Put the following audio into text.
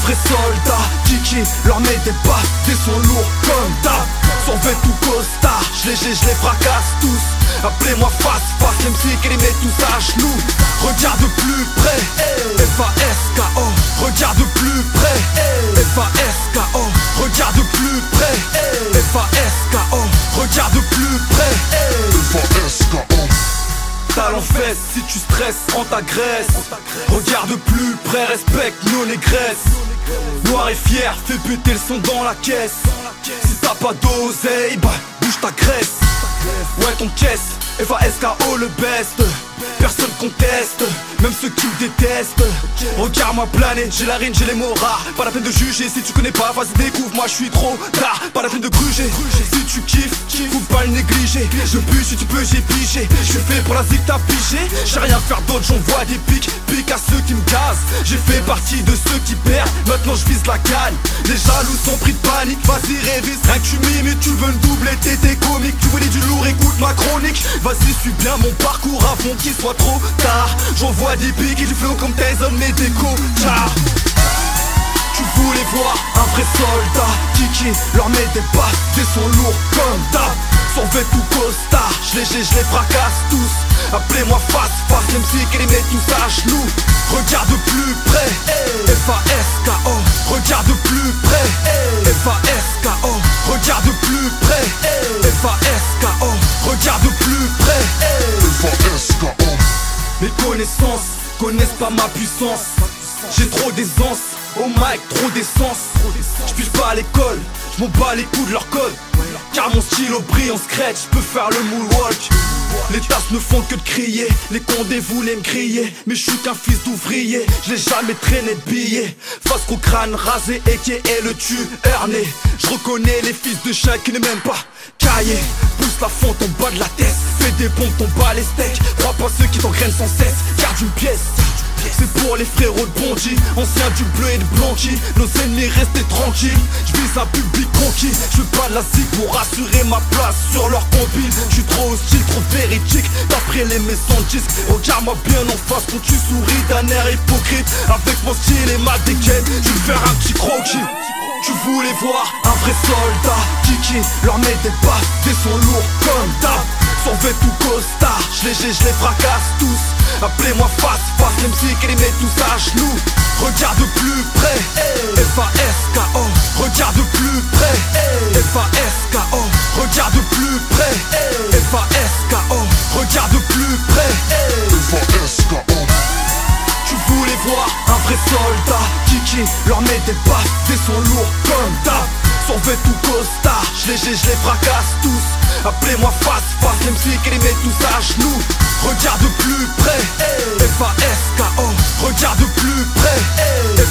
vrai soldat, Kiki leur met des baffes, des sons lourds comme d'hab. Survêt tout costard, je les fracasse tous. Appelez-moi face, MC qui les met tous à genoux. Regarde de plus près, F-A-S-K-O. Regarde de plus près, F-A-S-K-O. Regarde de plus près, F-A-S-K-O. Regarde de plus près, F-A-S-K-O. talent fesse, si tu stresses, prends ta graisse. Regarde de plus près, respecte nos négresses. Noir et fier, fais péter le son dans la caisse. Si t'as pas d'oseille, bah bouge ta graisse. Ouais ton caisse, F-A-S-K-O le best. Personne conteste, même ceux qui me détestent. Regarde-moi planer, j'ai la rime, j'ai les mots rares. Pas la peine de juger, si tu connais pas, vas-y découvre, moi je suis trop tard. Pas la peine de gruger, si tu kiffes, faut pas le négliger. Je bûche, si tu peux, j'ai pigé. Je suis fait pour la zig, t'as pigé. J'ai rien à faire d'autre, j'envoie des pics à ceux qui me gazent. J'ai fait partie de ceux qui perdent, maintenant je vise la gagne. Les jaloux sont pris de panique, vas-y révise. Rien que tu mimes et tu veux me doubler, t'es comique. Tu voulais du lourd, écoute ma chronique. Vas-y suis bien mon parcours avant qu'il soit trop tard. J'envoie des pics et du flow comme Tyson mais des cocards. Tu voulais voir un vrai soldat, Kiki leur met des baffes, des sons lourds comme d'hab. Survêt tout costard, je les fracasse tous. Appelez-moi face, MC qui les met tous à genoux. Regarde de plus près, F-A-S-K-O. Regarde de plus près, F-A-S-K-O. Regarde de plus près, F-A-S-K-O. Regarde de plus près, F-A-S-K-O. mes connaissances connaissent pas ma puissance. J'ai trop d'aisance, au mic trop d'essence. J'pige pas à l'école, j'm'en bats les coups de leur code. Car mon stylo brille en scratch, j'peux faire le moonwalk. Les tasses ne font que de crier, les condés voulaient me crier. Mais j'suis qu'un fils d'ouvrier, j'l'ai jamais traîné de billets. Face au crâne rasé et qui est le tueur né. J'reconnais les fils de chien qui n'est même pas caillé. Pousse la fonte en bas de la tête, fais des pompes, ton bas les steaks. Crois pas ceux qui t'engrainent sans cesse, garde une pièce. C'est pour les frérots de Bondy, anciens du bleu et de Blanqui. Nos ennemis restaient tranquilles, j'vise un public conquis. J'veux pas de la zig pour assurer ma place sur leur compil. J'suis trop hostile, trop véridique, d'après les maisons de disques. Regarde-moi bien en face quand tu souris d'un air hypocrite. Avec mon style et ma dégaine, j'veux faire un petit croquis. Tu voulais voir un vrai soldat, Kiki leur met des baffes, des sons lourds comme d'hab. Survêt tout costard, je les fracasse tous. Appelez-moi face, MC qui les met tous à genoux. Regarde de plus près, F-A-S-K-O. Regarde de plus près, F-A-S-K-O. Regarde de plus près, F-A-S-K-O. Regarde de plus près, F-A-S-K-O. tu voulais voir un vrai soldat, Kiki leur met des baffes, des sons lourds comme d'hab. Survêt tout costard, je les fracasse tous. Appelez-moi face, MC qui les met tous à genoux. Regarde de plus près, F-A-S-K-O. Regarde de plus près,